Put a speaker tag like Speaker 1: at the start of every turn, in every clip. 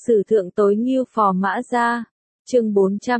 Speaker 1: Sử thượng tối ngưu phò mã ra. Chương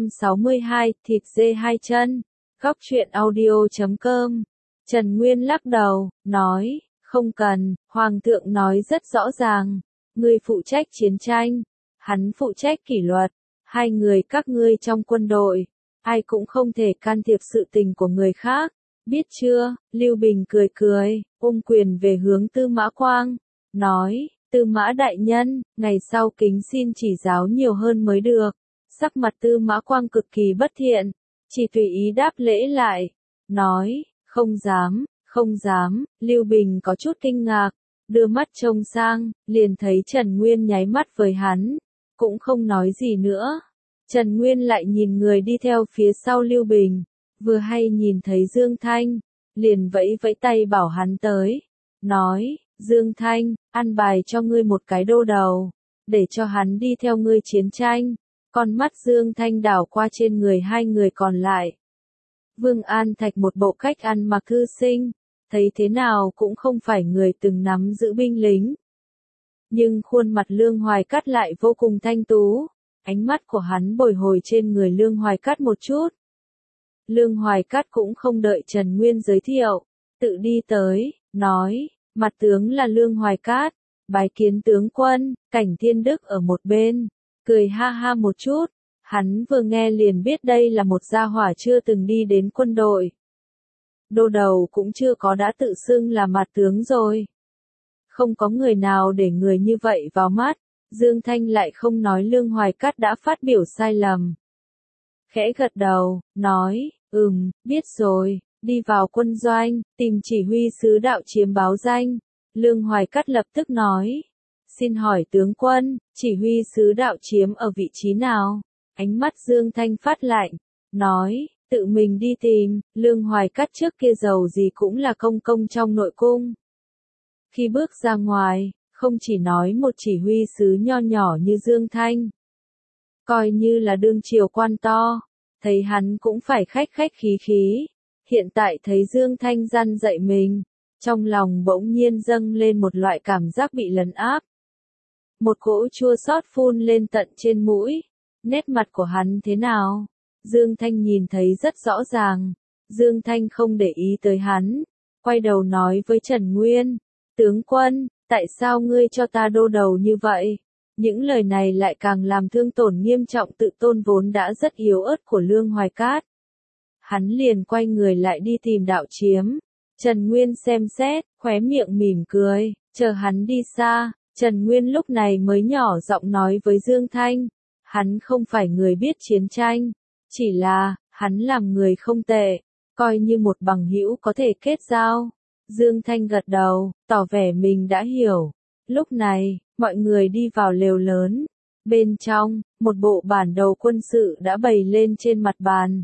Speaker 1: 462, thịt dê hai chân. Góc truyện audio.com. Trần Nguyên lắc đầu, nói, không cần, Hoàng thượng nói rất rõ ràng. Ngươi phụ trách chiến tranh, hắn phụ trách kỷ luật. Hai người các ngươi trong quân đội, ai cũng không thể can thiệp sự tình của người khác. Biết chưa? Lưu Bình cười cười, ôm quyền về hướng Tư Mã Quang, nói, Tư Mã đại nhân, ngày sau kính xin chỉ giáo nhiều hơn mới được. Sắc mặt Tư Mã Quang cực kỳ bất thiện, chỉ tùy ý đáp lễ lại, nói, không dám, không dám. Lưu Bình có chút kinh ngạc, đưa mắt trông sang, liền thấy Trần Nguyên nháy mắt với hắn, cũng không nói gì nữa. Trần Nguyên lại nhìn người đi theo phía sau Lưu Bình, vừa hay nhìn thấy Dương Thanh, liền vẫy vẫy tay bảo hắn tới, nói, Dương Thanh, an bài cho ngươi một cái đô đầu, để cho hắn đi theo ngươi chiến tranh. Con mắt Dương Thanh đảo qua trên người hai người còn lại. Vương An Thạch một bộ cách ăn mặc thư sinh, thấy thế nào cũng không phải người từng nắm giữ binh lính. Nhưng khuôn mặt Lương Hoài Cát lại vô cùng thanh tú, ánh mắt của hắn bồi hồi trên người Lương Hoài Cát một chút. Lương Hoài Cát cũng không đợi Trần Nguyên giới thiệu, tự đi tới, nói, mặt tướng là Lương Hoài Cát, bái kiến tướng quân. Cảnh Thiên Đức ở một bên, cười ha ha một chút, hắn vừa nghe liền biết đây là một gia hỏa chưa từng đi đến quân đội. Đô đầu cũng chưa có đã tự xưng là mặt tướng rồi. Không có người nào để người như vậy vào mắt. Dương Thanh lại không nói Lương Hoài Cát đã phát biểu sai lầm. Khẽ gật đầu, nói, biết rồi, đi vào quân doanh, tìm chỉ huy sứ đạo chiếm báo danh. Lương Hoài Cát lập tức nói, xin hỏi tướng quân, chỉ huy sứ đạo chiếm ở vị trí nào? Ánh mắt Dương Thanh phát lạnh, nói, tự mình đi tìm. Lương Hoài Cát trước kia giàu gì cũng là công công trong nội cung. Khi bước ra ngoài, không chỉ nói một chỉ huy sứ nho nhỏ như Dương Thanh, coi như là đương triều quan to, thấy hắn cũng phải khách khách khí khí. Hiện tại thấy Dương Thanh răn dạy mình, trong lòng bỗng nhiên dâng lên một loại cảm giác bị lấn áp. Một cỗ chua xót phun lên tận trên mũi. Nét mặt của hắn thế nào? Dương Thanh nhìn thấy rất rõ ràng. Dương Thanh không để ý tới hắn, quay đầu nói với Trần Nguyên, tướng quân, tại sao ngươi cho ta đô đầu như vậy? Những lời này lại càng làm thương tổn nghiêm trọng tự tôn vốn đã rất yếu ớt của Lương Hoài Cát. Hắn liền quay người lại đi tìm đạo chiếm. Trần Nguyên xem xét, khóe miệng mỉm cười, chờ hắn đi xa, Trần Nguyên lúc này mới nhỏ giọng nói với Dương Thanh, hắn không phải người biết chiến tranh, chỉ là, hắn làm người không tệ, coi như một bằng hữu có thể kết giao. Dương Thanh gật đầu, tỏ vẻ mình đã hiểu. Lúc này, mọi người đi vào lều lớn. Bên trong, một bộ bản đồ quân sự đã bày lên trên mặt bàn.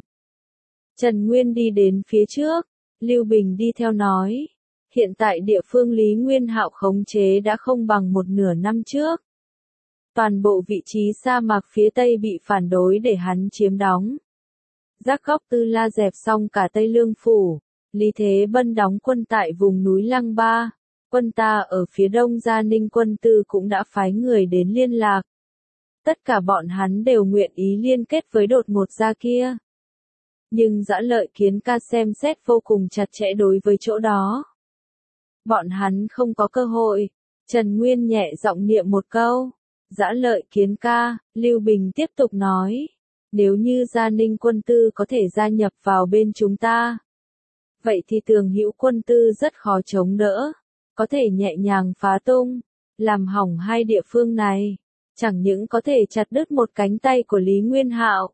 Speaker 1: Trần Nguyên đi đến phía trước, Lưu Bình đi theo nói, hiện tại địa phương Lý Nguyên Hạo khống chế đã không bằng một nửa năm trước. Toàn bộ vị trí sa mạc phía Tây bị phản đối để hắn chiếm đóng. Giác góc Tư La dẹp xong cả Tây Lương Phủ, Lý Thế Bân đóng quân tại vùng núi Lăng Ba. Quân ta ở phía đông Gia Ninh quân tư cũng đã phái người đến liên lạc. Tất cả bọn hắn đều nguyện ý liên kết với đột ngột gia kia. Nhưng Dã Lợi Kiến Ca xem xét vô cùng chặt chẽ đối với chỗ đó. Bọn hắn không có cơ hội. Trần Nguyên nhẹ giọng niệm một câu. Dã Lợi Kiến Ca. Lưu Bình tiếp tục nói. Nếu như Gia Ninh quân tư có thể gia nhập vào bên chúng ta, vậy thì Tường Hữu quân tư rất khó chống đỡ. Có thể nhẹ nhàng phá tung, làm hỏng hai địa phương này. Chẳng những có thể chặt đứt một cánh tay của Lý Nguyên Hạo,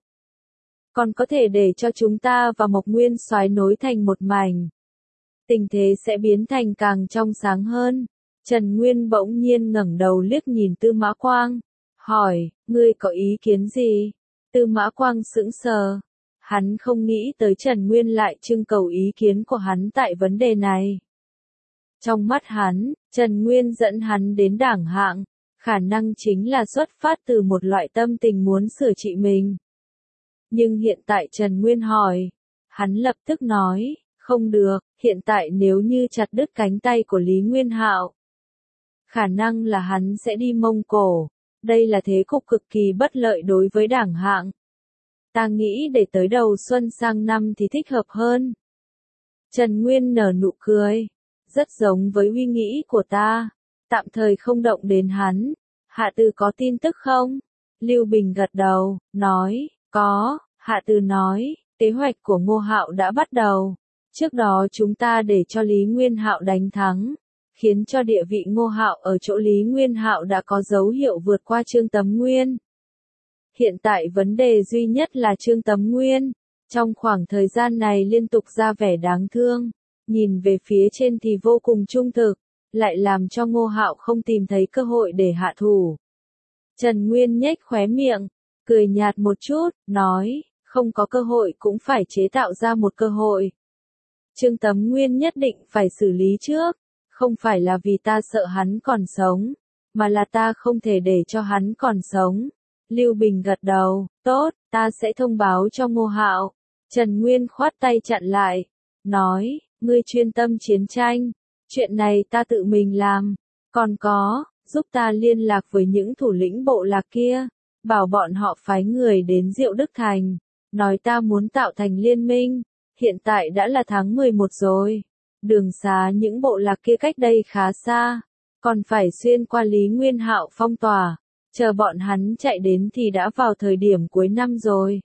Speaker 1: còn có thể để cho chúng ta và Mộc Nguyên Soái nối thành một mảnh. Tình thế sẽ biến thành càng trong sáng hơn. Trần Nguyên bỗng nhiên ngẩng đầu liếc nhìn Tư Mã Quang, hỏi, ngươi có ý kiến gì? Tư Mã Quang sững sờ. Hắn không nghĩ tới Trần Nguyên lại trưng cầu ý kiến của hắn tại vấn đề này. Trong mắt hắn, Trần Nguyên dẫn hắn đến đảng hạng, khả năng chính là xuất phát từ một loại tâm tình muốn sửa trị mình. Nhưng hiện tại Trần Nguyên hỏi, hắn lập tức nói, không được, hiện tại nếu như chặt đứt cánh tay của Lý Nguyên Hạo, khả năng là hắn sẽ đi Mông Cổ, Đây là thế cục cực kỳ bất lợi đối với Đảng Hạng. Ta nghĩ để tới đầu xuân sang năm thì thích hợp hơn. Trần Nguyên nở nụ cười. Rất giống với suy nghĩ của ta. Tạm thời không động đến hắn. Hạ Từ có tin tức không? Lưu Bình gật đầu, nói, có. Hạ Từ nói, kế hoạch của Ngô Hạo đã bắt đầu. Trước đó chúng ta để cho Lý Nguyên Hạo đánh thắng, khiến cho địa vị Ngô Hạo ở chỗ Lý Nguyên Hạo đã có dấu hiệu vượt qua Trương Tấm Nguyên. Hiện tại vấn đề duy nhất là Trương Tấm Nguyên, trong khoảng thời gian này liên tục ra vẻ đáng thương, nhìn về phía trên thì vô cùng trung thực, lại làm cho Ngô Hạo không tìm thấy cơ hội để hạ thủ. Trần Nguyên nhếch khóe miệng, cười nhạt một chút, nói, không có cơ hội cũng phải chế tạo ra một cơ hội. Trương Tấm Nguyên nhất định phải xử lý trước, không phải là vì ta sợ hắn còn sống, mà là ta không thể để cho hắn còn sống. Lưu Bình gật đầu, tốt, ta sẽ thông báo cho Ngô Hạo. Trần Nguyên khoát tay chặn lại, nói, ngươi chuyên tâm chiến tranh, chuyện này ta tự mình làm, còn có, giúp ta liên lạc với những thủ lĩnh bộ lạc kia, bảo bọn họ phái người đến Diệu Đức Thành, nói ta muốn tạo thành liên minh. Hiện tại đã là tháng 11 rồi, đường xá những bộ lạc kia cách đây khá xa, còn phải xuyên qua Lý Nguyên Hạo phong tỏa, chờ bọn hắn chạy đến thì đã vào thời điểm cuối năm rồi.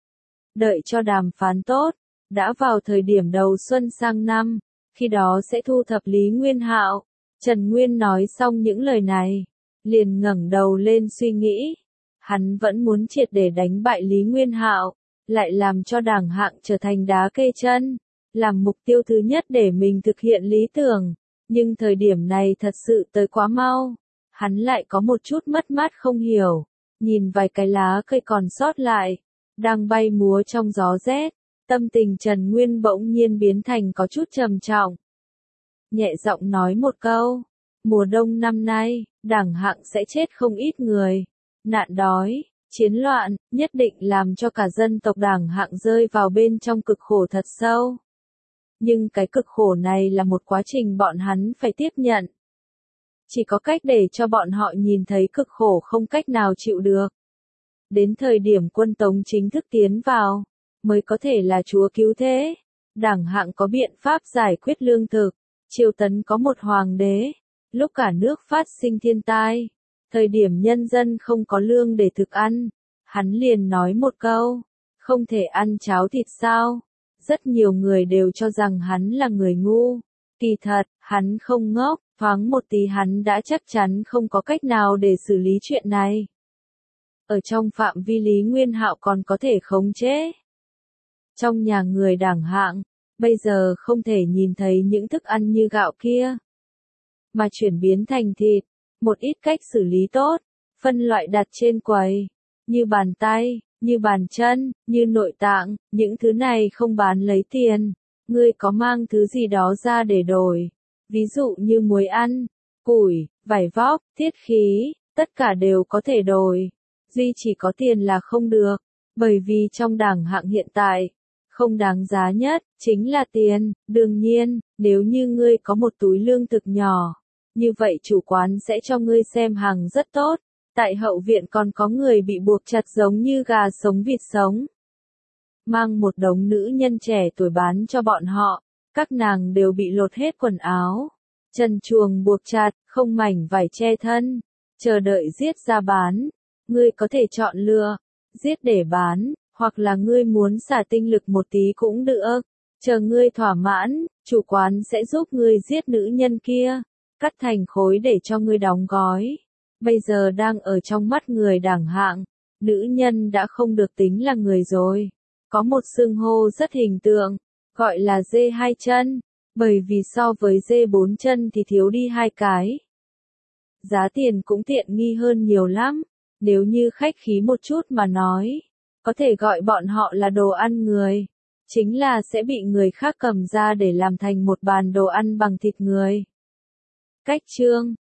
Speaker 1: Đợi cho đàm phán tốt, đã vào thời điểm đầu xuân sang năm, khi đó sẽ thu thập Lý Nguyên Hạo. Trần Nguyên nói xong những lời này, liền ngẩng đầu lên suy nghĩ, hắn vẫn muốn triệt để đánh bại Lý Nguyên Hạo, lại làm cho Đảng Hạng trở thành đá kê chân, làm mục tiêu thứ nhất để mình thực hiện lý tưởng, nhưng thời điểm này thật sự tới quá mau, hắn lại có một chút mất mát không hiểu, nhìn vài cái lá cây còn sót lại, đang bay múa trong gió rét, tâm tình Trần Nguyên bỗng nhiên biến thành có chút trầm trọng. Nhẹ giọng nói một câu, mùa đông năm nay, Đảng Hạng sẽ chết không ít người, nạn đói, chiến loạn, nhất định làm cho cả dân tộc Đảng Hạng rơi vào bên trong cực khổ thật sâu. Nhưng cái cực khổ này là một quá trình bọn hắn phải tiếp nhận. Chỉ có cách để cho bọn họ nhìn thấy cực khổ không cách nào chịu được. Đến thời điểm quân Tống chính thức tiến vào, mới có thể là Chúa cứu thế. Đảng Hạng có biện pháp giải quyết lương thực, Triều Tấn có một hoàng đế, lúc cả nước phát sinh thiên tai. Thời điểm nhân dân không có lương để thực ăn, hắn liền nói một câu, không thể ăn cháo thịt sao? Rất nhiều người đều cho rằng hắn là người ngu. Kỳ thật, hắn không ngốc, thoáng một tí hắn đã chắc chắn không có cách nào để xử lý chuyện này. Ở trong phạm vi Lý Nguyên Hạo còn có thể khống chế. Trong nhà người Đảng Hạng, bây giờ không thể nhìn thấy những thức ăn như gạo kia, mà chuyển biến thành thịt. Một ít cách xử lý tốt, phân loại đặt trên quầy, như bàn tay, như bàn chân, như nội tạng, những thứ này không bán lấy tiền. Ngươi có mang thứ gì đó ra để đổi, ví dụ như muối ăn, củi, vải vóc, thiết khí, tất cả đều có thể đổi. Duy chỉ có tiền là không được, bởi vì trong Đảng Hạng hiện tại, không đáng giá nhất, chính là tiền. Đương nhiên, nếu như ngươi có một túi lương thực nhỏ, như vậy chủ quán sẽ cho ngươi xem hàng rất tốt. Tại hậu viện còn có người bị buộc chặt giống như gà sống vịt sống. Mang một đống nữ nhân trẻ tuổi bán cho bọn họ, các nàng đều bị lột hết quần áo, chân chuồng buộc chặt, không mảnh vải che thân, chờ đợi giết ra bán. Ngươi có thể chọn lựa, giết để bán, hoặc là ngươi muốn xả tinh lực một tí cũng được. Chờ ngươi thỏa mãn, chủ quán sẽ giúp ngươi giết nữ nhân kia, cắt thành khối để cho ngươi đóng gói. Bây giờ đang ở trong mắt người Đảng Hạng, nữ nhân đã không được tính là người rồi. Có một xưng hô rất hình tượng, gọi là dê hai chân, bởi vì so với dê bốn chân thì thiếu đi hai cái. Giá tiền cũng tiện nghi hơn nhiều lắm, nếu như khách khí một chút mà nói, có thể gọi bọn họ là đồ ăn người, chính là sẽ bị người khác cầm ra để làm thành một bàn đồ ăn bằng thịt người. Cách chương